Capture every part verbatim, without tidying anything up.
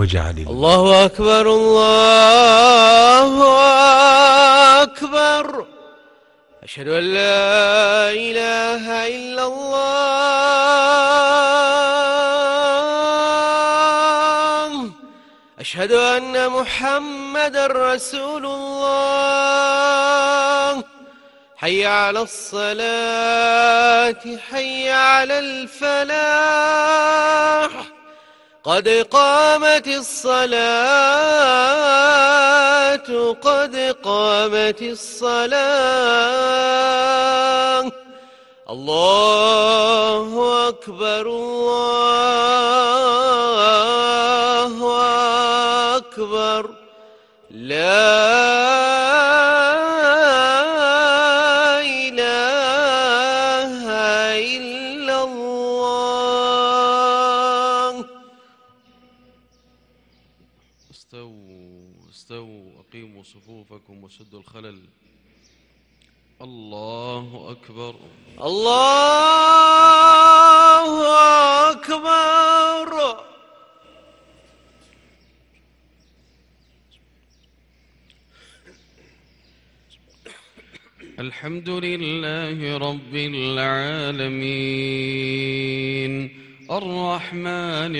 واجعل الله أكبر الله أكبر. أشهد أن لا إله إلا الله. أشهد أن محمدا رسول الله. حي على الصلاة حي على الفلاح. قد قامت الصلاة قد قامت الصلاة. الله أكبر الله أكبر. لا إله إلا الله. استووا استووا أقيموا صفوفكم وسدوا الخلل. الله أكبر الله أكبر. الحمد لله رب العالمين الرحمن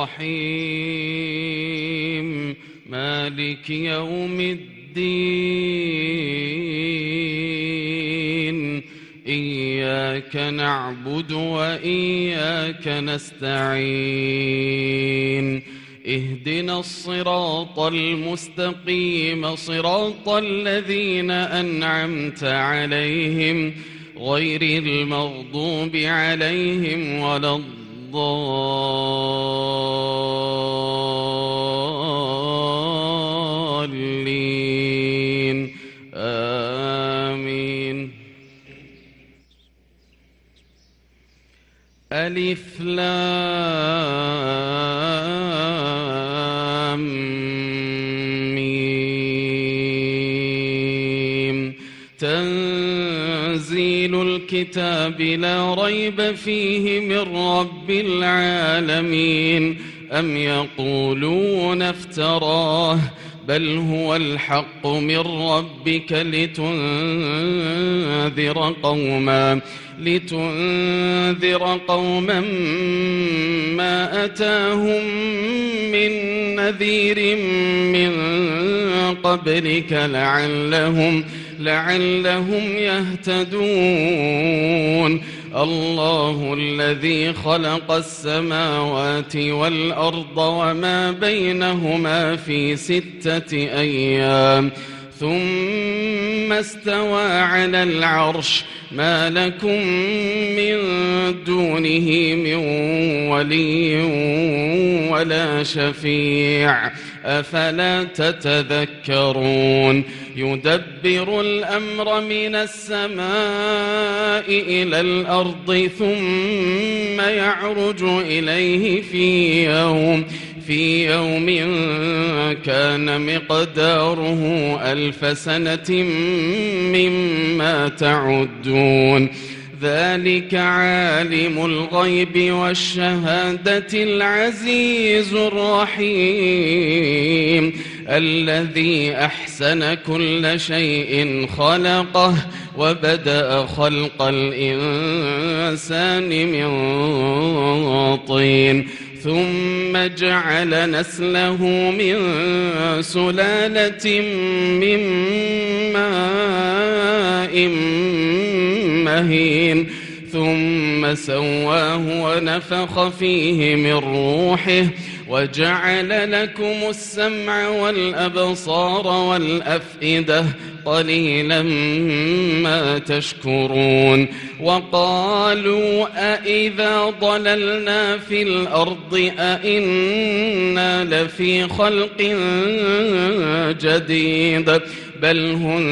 الرحيم مالك يوم الدين. إياك نعبد وإياك نستعين. اهدنا الصراط المستقيم صراط الذين أنعمت عليهم غير المغضوب عليهم ولا الضالين. آمين. ألف لام ميم. تنزيل الكتاب لا ريب فيه من رب العالمين. أم يقولون افتراه بل هو الحق من ربك لتنذر قوما لتنذر قوما ما أتاهم من نذير من قبلك لعلهم لعلهم يهتدون. الله الذي خلق السماوات والأرض وما بينهما في ستة أيام ثم استوى على العرش. ما لكم من دونه من ولي ولا شفيع أفلا تتذكرون. يدبر الأمر من السماء إلى الأرض ثم يعرج إليه في يوم في يوم كان مقداره ألف سنة مما تعدون. ذلك عالم الغيب والشهادة العزيز الرحيم الذي أحسن كل شيء خلقه وبدأ خلق الإنسان من طين ثم جعل نسله من سلالة من ماء مهين ثم سواه ونفخ فيه من روحه وجعل لكم السمع والأبصار والأفئدة قليلا ما تشكرون. وقالوا أإذا ضللنا في الأرض أإنا لفي خلق جديد بل هم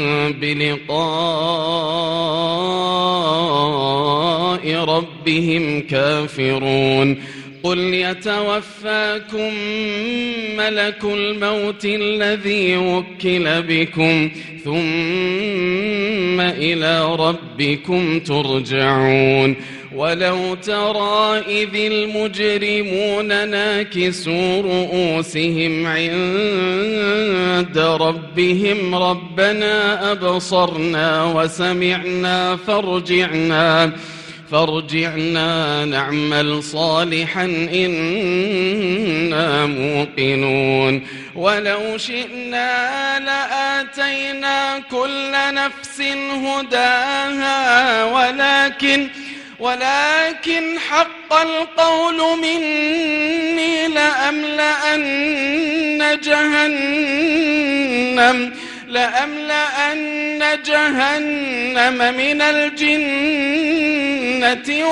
بلقاء ربهم كافرون. قل يتوفاكم ملك الموت الذي وكل بكم ثم إلى ربكم ترجعون. ولو ترى إذ المجرمون ناكسوا رؤوسهم عند ربهم ربنا أبصرنا وسمعنا فارجعنا فارجعنا نعمل صالحا إنا موقنون ولو شئنا لآتينا كل نفس هداها ولكن ولكن حق القول مني لأملأن جهنم لأملأن جهنم من الجنة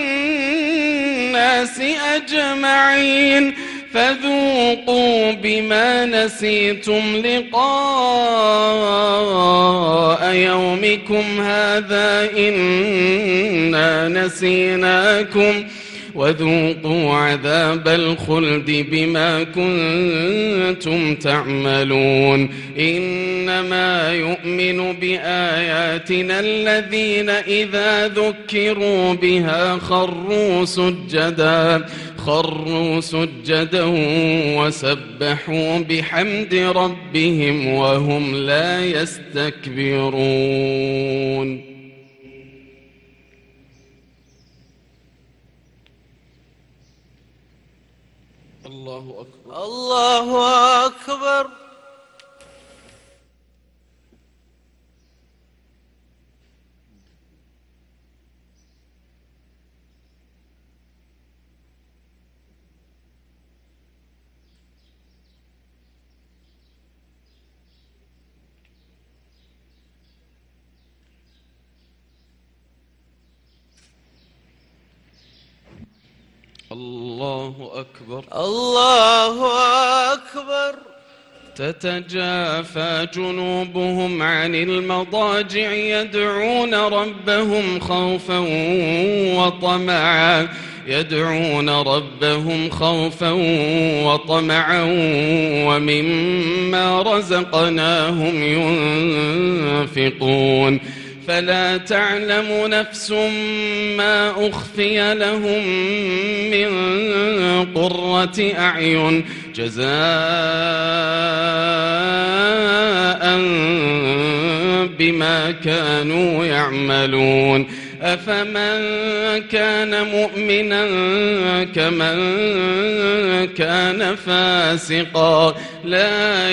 والناس أجمعين فذوقوا بما نسيتم لقاء يومكم هذا إنا نسيناكم وذوقوا عذاب الخلد بما كنتم تعملون إنما يؤمن بآياتنا الذين إذا ذكروا بها خروا سجدا خروا سجدا وسبحوا بحمد ربهم وهم لا يستكبرون. الله أكبر الله أكبر. الله أكبر الله أكبر. تتجافى جنوبهم عن المضاجع يدعون ربهم خوفا وطمعا يدعون ربهم خوفا وطمعا ومما رزقناهم ينفقون فلا تعلم نفس ما أخفي لهم من قرة أعين جزاء بما كانوا يعملون أفمن كان مؤمنا كمن كان فاسقا لا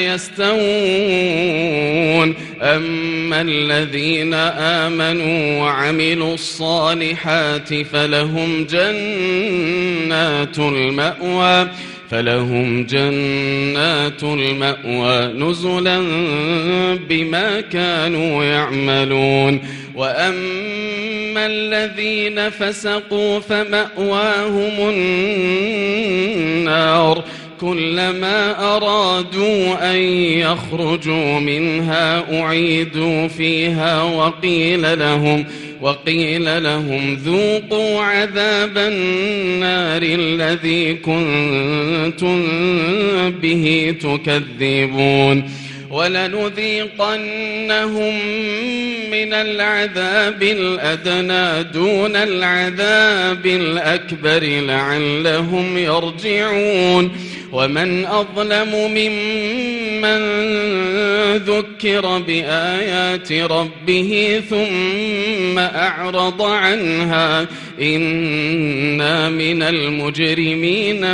يستوون أما الذين آمنوا وعملوا الصالحات فلهم جنات المأوى فلهم جنات المأوى نزلا بما كانوا يعملون وأما الذين فسقوا فمأواهم النار كلما أرادوا أن يخرجوا منها أعيدوا فيها وقيل لهم وقيل لهم ذوقوا عذاب النار الذي كنتم به تكذبون ولنذيقنهم من العذاب الأدنى دون العذاب الأكبر لعلهم يرجعون ومن أظلم ممن ذكر بآيات ربه ثم أعرض عنها إنا من المجرمين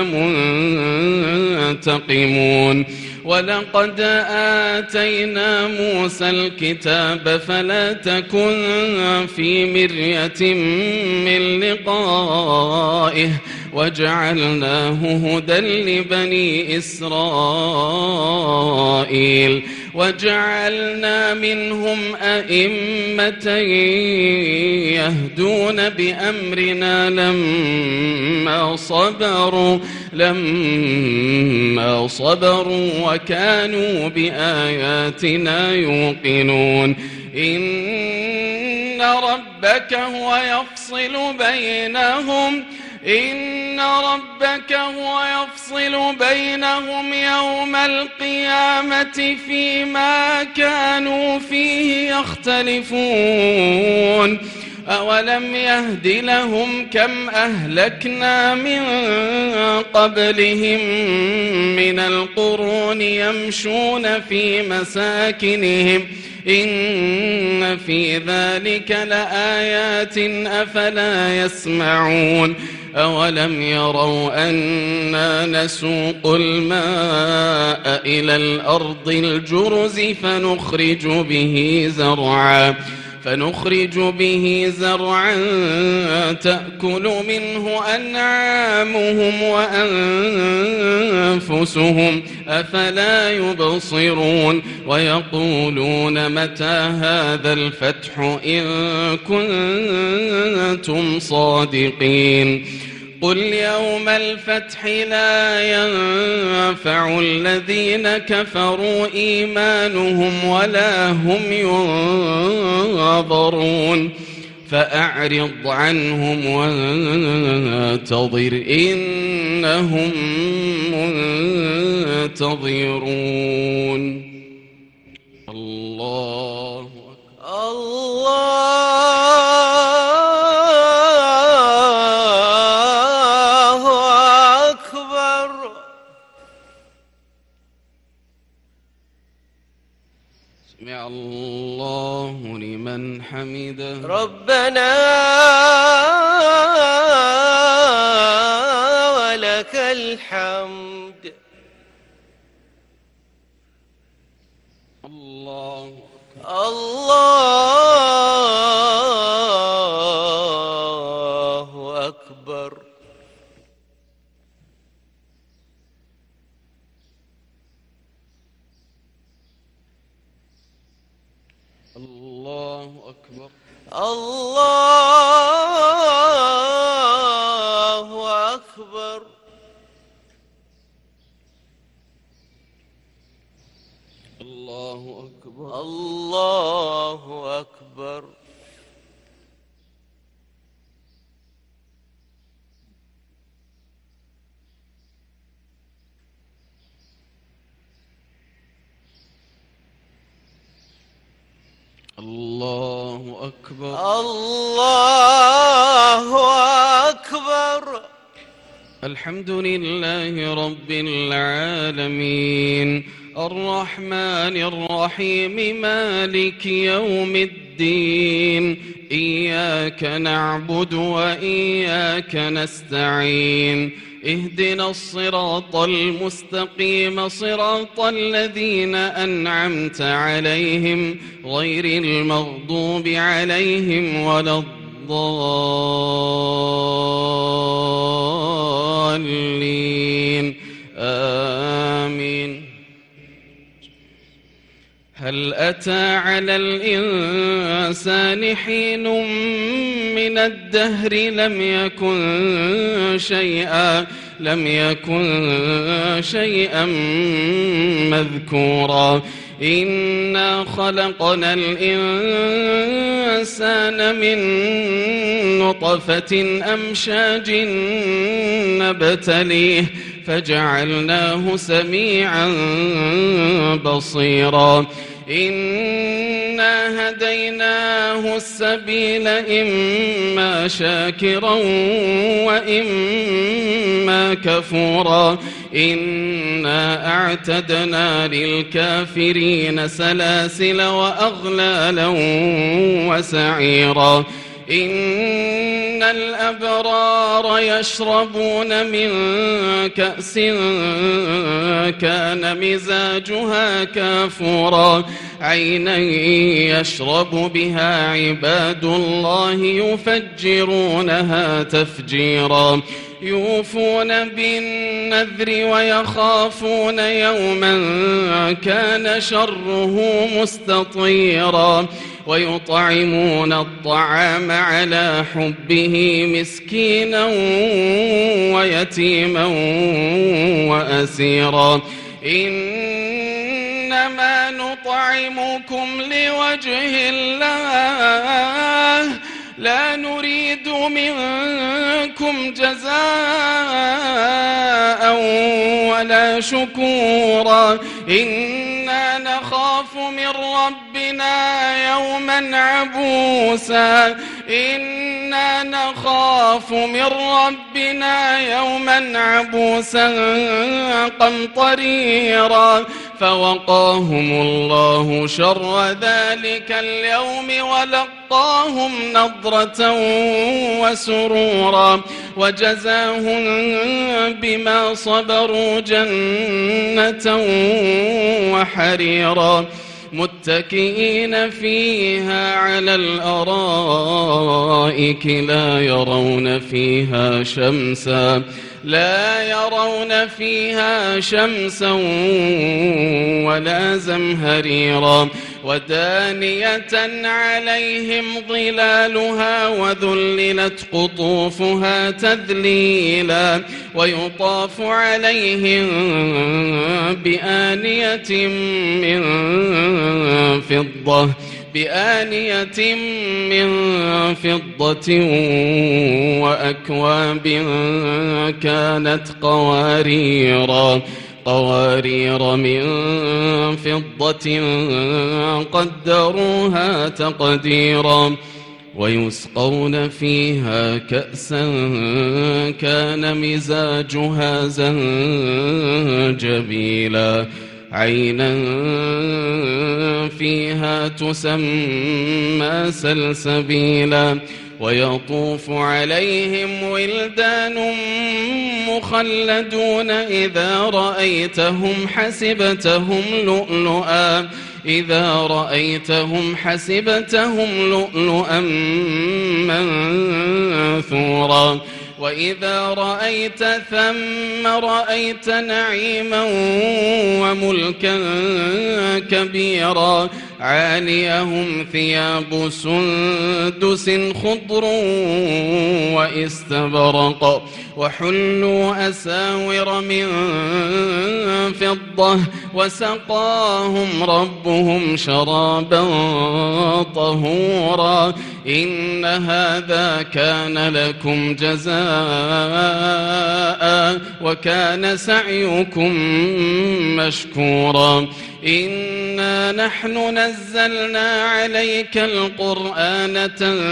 منتقمون ولقد آتينا موسى الكتاب فلا تكن في مرية من لقائه وجعلناه هدى لبني إسرائيل وجعلنا منهم أئمة يهدون بأمرنا لما صبروا لما صبروا وكانوا بآياتنا يوقنون إن ربك هو يفصل بينهم إن ربك هو يفصل بينهم يوم القيامة فيما كانوا فيه يختلفون أولم يهد لهم كم أهلكنا من قبلهم من القرون يمشون في مساكنهم إن في ذلك لآيات أفلا يسمعون أولم يروا أنا نسوق الماء إلى الأرض الجرز فنخرج به زرعا فنخرج به زرعا تأكل منه أنعامهم وأنفسهم أفلا يبصرون ويقولون متى هذا الفتح إن كنتم صادقين قل يوم الفتح لا ينفع الذين كفروا إيمانهم ولا هم ينظرون فأعرض عنهم وانتظر إنهم منتظرون. الله الله أكبر. سمع الله لمن حمده. ربنا ولك الحمد. الله الله أكبر. الله أكبر. الله أكبر. الله أكبر. الله أكبر. الله أكبر. الله أكبر. الحمد لله رب العالمين الرحمن الرحيم مالك يوم الدين إياك نعبد وإياك نستعين اهدنا الصراط المستقيم صراط الذين أنعمت عليهم غير المغضوب عليهم ولا الضالين آمين. هل أتى على الإنسان حين من الدهر لم يكن شيئا لم يكن شيئا مذكورا إنا خلقنا الإنسان من نطفة أمشاج نبتليه فجعلناه سميعا بصيرا إنا هديناه السبيل إما شاكرا وإما كفورا إنا أعتدنا للكافرين سلاسل وأغلالا وسعيرا إن الأبرار يشربون من كأس كان مزاجها كافورا عينا يشرب بها عباد الله يفجرونها تفجيرا يوفون بالنذر ويخافون يوما كان شره مستطيرا ويطعمون الطعام على حبه مسكينا ويتيما وأسيرا إنما نطعمكم لوجه الله لا نريد منكم جزاء ولا شكورا إنا نخاف من ربنا يوما عبوسا إنا نخاف من ربنا يوما عبوسا قمطريرا فوقاهم الله شر ذلك اليوم ولقاهم نضرة وسرورا وجزاهم بما صبروا جنة وحريرا متكئين فيها على الأرائك لا يرون فيها شمسا لا يرون فيها شمسا ولا زمهريرا ودانية عليهم ظلالها وذللت قطوفها تذليلا ويطاف عليهم بآنية من فضة بآنية من فضة وأكواب كانت قواريرا قوارير من فضة قدروها تقديرا ويسقون فيها كأسا كان مزاجها زنجبيلا عينا فيها تسمى سلسبيلا ويطوف عليهم ولدان مخلدون إذا رأيتهم حسبتهم لؤلؤا إذا رأيتهم حسبتهم لؤلؤا منثورا وإذا رأيت ثم رأيت نعيما وملكا كبيرا عاليهم ثياب سندس خضر واستبرق وحلوا أساور من فضة وسقاهم ربهم شرابا طهورا إن هذا كان لكم جزاء وكان سعيكم مشكورا إنا نحن نزلنا عليك القرآن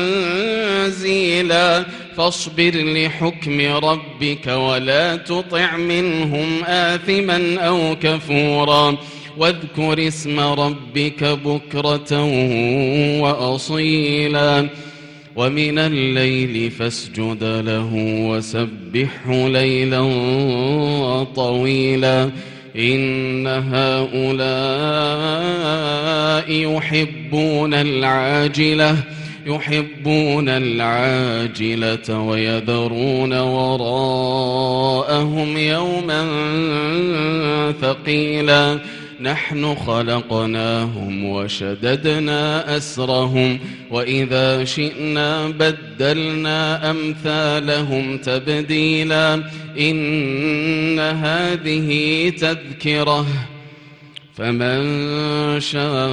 تنزيلا فاصبر لحكم ربك ولا تطع منهم آثما أو كفورا واذكر اسم ربك بكرة وأصيلا ومن الليل فاسجد له وسبحه ليلا طويلا إن هؤلاء يحبون العاجلة يحبون العاجلة ويذرون وراءهم يوما ثقيلا نحن خلقناهم وشددنا أسرهم وإذا شئنا بدلنا أمثالهم تبديلا إن هذه تذكرة فمن شاء